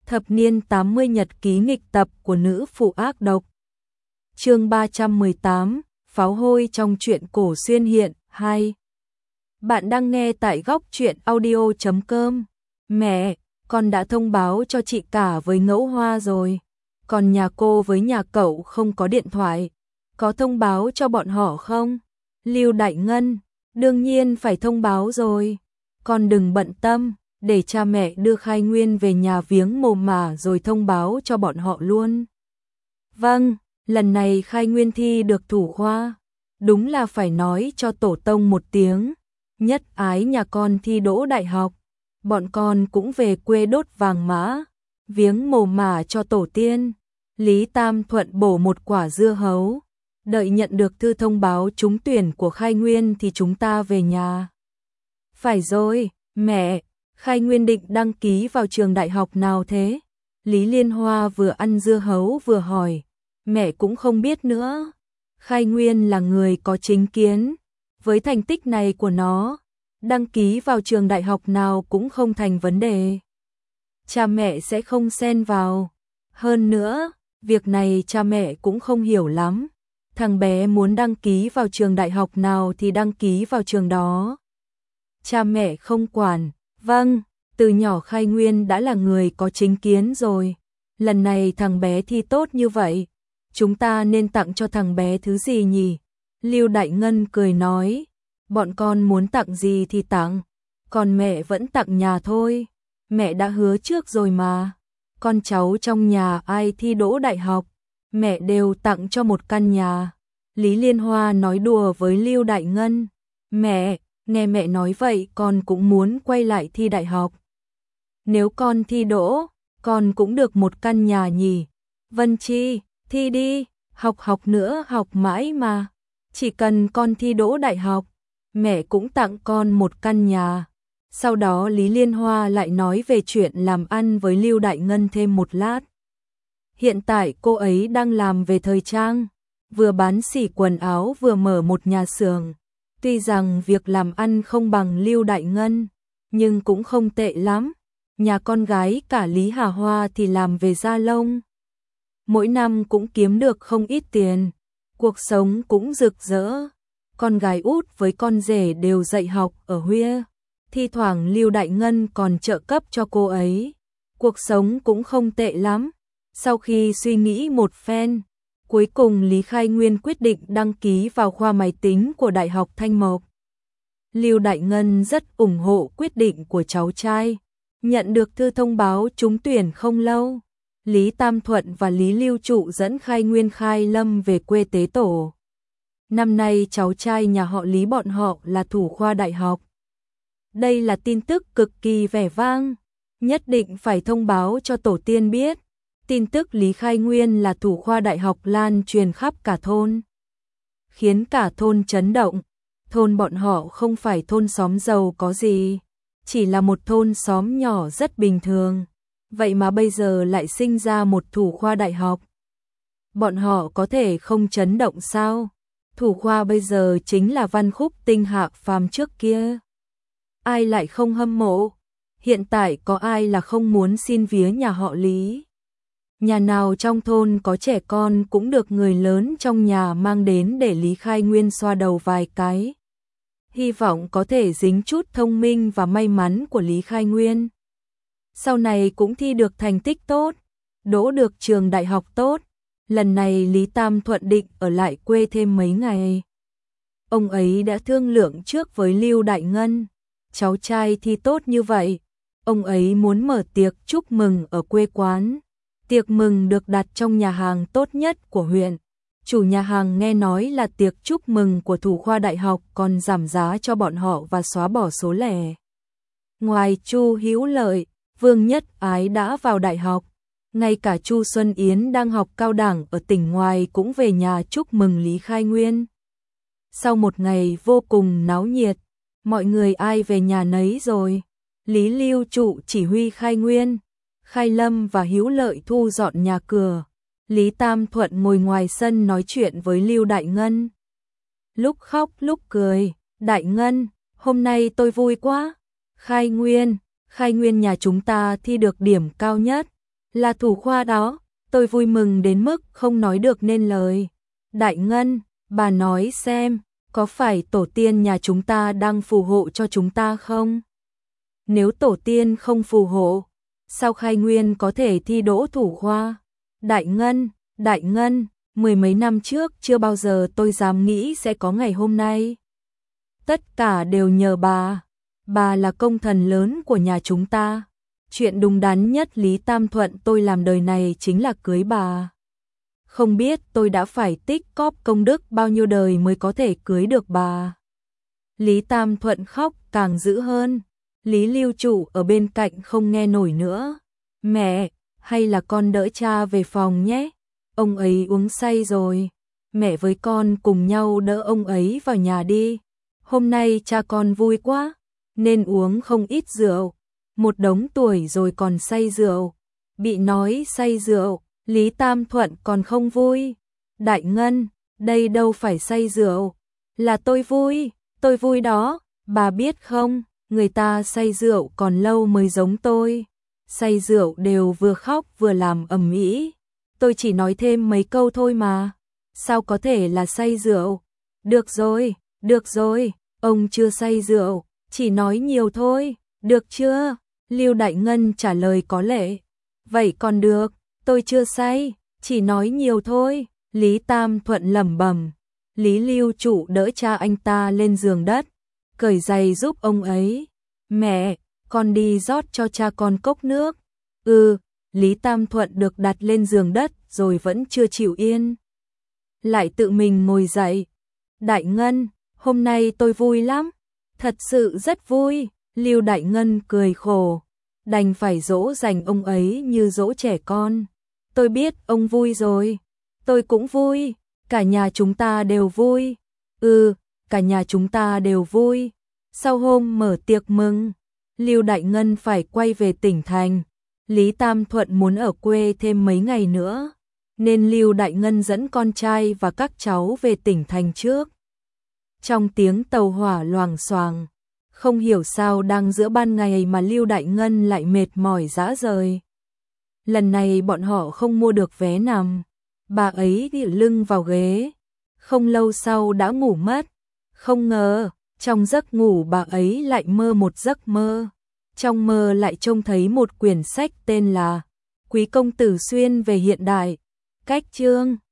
Thập niên 80 nhật ký nghịch tập của nữ phụ ác độc. Chương 318, pháo hôi trong truyện cổ xuyên hiện 2. Bạn đang nghe tại góc truyện audio.com. Mẹ, con đã thông báo cho chị cả với Ngẫu Hoa rồi. Còn nhà cô với nhà cậu không có điện thoại. Có thông báo cho bọn họ không? Lưu Đại Ngân, đương nhiên phải thông báo rồi. Con đừng bận tâm, để cha mẹ đưa Khai Nguyên về nhà viếng mồ mả rồi thông báo cho bọn họ luôn. Vâng, lần này Khai Nguyên thi được thủ khoa. Đúng là phải nói cho tổ tông một tiếng. Nhất ái nhà con thi đỗ đại học. Bọn con cũng về quê đốt vàng mã, viếng mồ mả cho tổ tiên. Lý Tam Thuận bổ một quả dưa hấu. Đợi nhận được thư thông báo trúng tuyển của Khai Nguyên thì chúng ta về nhà. Phải rồi, mẹ, Khai Nguyên định đăng ký vào trường đại học nào thế? Lý Liên Hoa vừa ăn dưa hấu vừa hỏi. Mẹ cũng không biết nữa. Khai Nguyên là người có chính kiến. Với thành tích này của nó, đăng ký vào trường đại học nào cũng không thành vấn đề. Cha mẹ sẽ không xen vào. Hơn nữa, việc này cha mẹ cũng không hiểu lắm. Thằng bé muốn đăng ký vào trường đại học nào thì đăng ký vào trường đó. Cha mẹ không quản. Vâng, từ nhỏ Khai Nguyên đã là người có chính kiến rồi. Lần này thằng bé thi tốt như vậy, chúng ta nên tặng cho thằng bé thứ gì nhỉ? Lưu Đại Ngân cười nói, bọn con muốn tặng gì thì tặng, còn mẹ vẫn tặng nhà thôi. Mẹ đã hứa trước rồi mà. Con cháu trong nhà ai thi đỗ đại học, mẹ đều tặng cho một căn nhà. Lý Liên Hoa nói đùa với Lưu Đại Ngân. Mẹ, nghe mẹ nói vậy con cũng muốn quay lại thi đại học. Nếu con thi đỗ, con cũng được một căn nhà nhỉ. Vân Chi, thi đi, học nữa học mãi mà. Chỉ cần con thi đỗ đại học, mẹ cũng tặng con một căn nhà. Sau đó Lý Liên Hoa lại nói về chuyện làm ăn với Lưu Đại Ngân thêm một lát. Hiện tại cô ấy đang làm về thời trang, vừa bán xỉ quần áo vừa mở một nhà xưởng. Tuy rằng việc làm ăn không bằng Lưu Đại Ngân, nhưng cũng không tệ lắm. Nhà con gái cả Lý Hà Hoa thì làm về da lông. Mỗi năm cũng kiếm được không ít tiền, cuộc sống cũng rực rỡ. Con gái út với con rể đều dạy học ở Huế. Thi thoảng Lưu Đại Ngân còn trợ cấp cho cô ấy. Cuộc sống cũng không tệ lắm. Sau khi suy nghĩ một phen, cuối cùng Lý Khai Nguyên quyết định đăng ký vào khoa máy tính của Đại học Thanh Mộc. Lưu Đại Ngân rất ủng hộ quyết định của cháu trai. Nhận được thư thông báo trúng tuyển không lâu, Lý Tam Thuận và Lý Lưu Trụ dẫn Khai Nguyên Khai Lâm về quê tế tổ. Năm nay cháu trai nhà họ Lý bọn họ là thủ khoa đại học. Đây là tin tức cực kỳ vẻ vang, nhất định phải thông báo cho tổ tiên biết. Tin tức Lý Khai Nguyên là thủ khoa đại học lan truyền khắp cả thôn, khiến cả thôn chấn động. Thôn bọn họ không phải thôn xóm giàu có gì, chỉ là một thôn xóm nhỏ rất bình thường. Vậy mà bây giờ lại sinh ra một thủ khoa đại học. Bọn họ có thể không chấn động sao? Thủ khoa bây giờ chính là Văn Khúc Tinh Hạ Phàm trước kia. Ai lại không hâm mộ? Hiện tại có ai là không muốn xin vía nhà họ Lý? Nhà nào trong thôn có trẻ con cũng được người lớn trong nhà mang đến để Lý Khai Nguyên xoa đầu vài cái. Hy vọng có thể dính chút thông minh và may mắn của Lý Khai Nguyên. Sau này cũng thi được thành tích tốt, đỗ được trường đại học tốt. Lần này Lý Tam Thuận định ở lại quê thêm mấy ngày. Ông ấy đã thương lượng trước với Lưu Đại Ngân. Cháu trai thi tốt như vậy, ông ấy muốn mở tiệc chúc mừng ở quê quán. Tiệc mừng được đặt trong nhà hàng tốt nhất của huyện. Chủ nhà hàng nghe nói là tiệc chúc mừng của thủ khoa đại học còn giảm giá cho bọn họ và xóa bỏ số lẻ. Ngoài Chu Hữu Lợi, Vương Nhất Ái đã vào đại học. Ngay cả Chu Xuân Yến đang học cao đẳng ở tỉnh ngoài cũng về nhà chúc mừng Lý Khai Nguyên. Sau một ngày vô cùng náo nhiệt, mọi người ai về nhà nấy rồi. Lý Lưu Trụ chỉ huy Khai Nguyên, Khai Lâm và Hữu Lợi thu dọn nhà cửa. Lý Tam Thuận ngồi ngoài sân nói chuyện với Lưu Đại Ngân. Lúc khóc lúc cười, Đại Ngân, hôm nay tôi vui quá. Khai Nguyên nhà chúng ta thi được điểm cao nhất. Là thủ khoa đó, tôi vui mừng đến mức không nói được nên lời. Đại Ngân, bà nói xem, có phải tổ tiên nhà chúng ta đang phù hộ cho chúng ta không? Nếu tổ tiên không phù hộ, sao Khai Nguyên có thể thi đỗ thủ khoa? Đại Ngân, mười mấy năm trước chưa bao giờ tôi dám nghĩ sẽ có ngày hôm nay. Tất cả đều nhờ bà là công thần lớn của nhà chúng ta. Chuyện đúng đắn nhất Lý Tam Thuận tôi làm đời này chính là cưới bà. Không biết tôi đã phải tích cóp công đức bao nhiêu đời mới có thể cưới được bà. Lý Tam Thuận khóc càng dữ hơn. Lý Lưu Trụ ở bên cạnh không nghe nổi nữa. Mẹ, hay là con đỡ cha về phòng nhé. Ông ấy uống say rồi. Mẹ với con cùng nhau đỡ ông ấy vào nhà đi. Hôm nay cha con vui quá, nên uống không ít rượu. Một đống tuổi rồi còn say rượu. Bị nói say rượu, Lý Tam Thuận còn không vui. Đại Ngân, đây đâu phải say rượu. Là tôi vui đó. Bà biết không, người ta say rượu còn lâu mới giống tôi. Say rượu đều vừa khóc vừa làm ầm ĩ. Tôi chỉ nói thêm mấy câu thôi mà. Sao có thể là say rượu? Được rồi, ông chưa say rượu, chỉ nói nhiều thôi, được chưa? Lưu Đại Ngân trả lời có lệ. Vậy còn được, tôi chưa say, chỉ nói nhiều thôi. Lý Tam Thuận lẩm bẩm. Lý Lưu Trụ đỡ cha anh ta lên giường đất, cởi giày giúp ông ấy. Mẹ, con đi rót cho cha con cốc nước. Lý Tam Thuận được đặt lên giường đất rồi vẫn chưa chịu yên. Lại tự mình ngồi dậy. Đại Ngân, hôm nay tôi vui lắm. Thật sự rất vui. Lưu Đại Ngân cười khổ. Đành phải dỗ dành ông ấy như dỗ trẻ con. Tôi biết ông vui rồi. Tôi cũng vui. Cả nhà chúng ta đều vui. Cả nhà chúng ta đều vui. Sau hôm mở tiệc mừng, Lưu Đại Ngân phải quay về tỉnh thành. Lý Tam Thuận muốn ở quê thêm mấy ngày nữa, nên Lưu Đại Ngân dẫn con trai và các cháu về tỉnh thành trước. Trong tiếng tàu hỏa loảng xoảng, không hiểu sao đang giữa ban ngày mà Lưu Đại Ngân lại mệt mỏi rã rời. Lần này bọn họ không mua được vé nằm, bà ấy tựa lưng vào ghế, không lâu sau đã ngủ mất. Không ngờ, trong giấc ngủ bà ấy lại mơ một giấc mơ. Trong mơ lại trông thấy một quyển sách tên là Quý công tử xuyên về hiện đại. Cách chương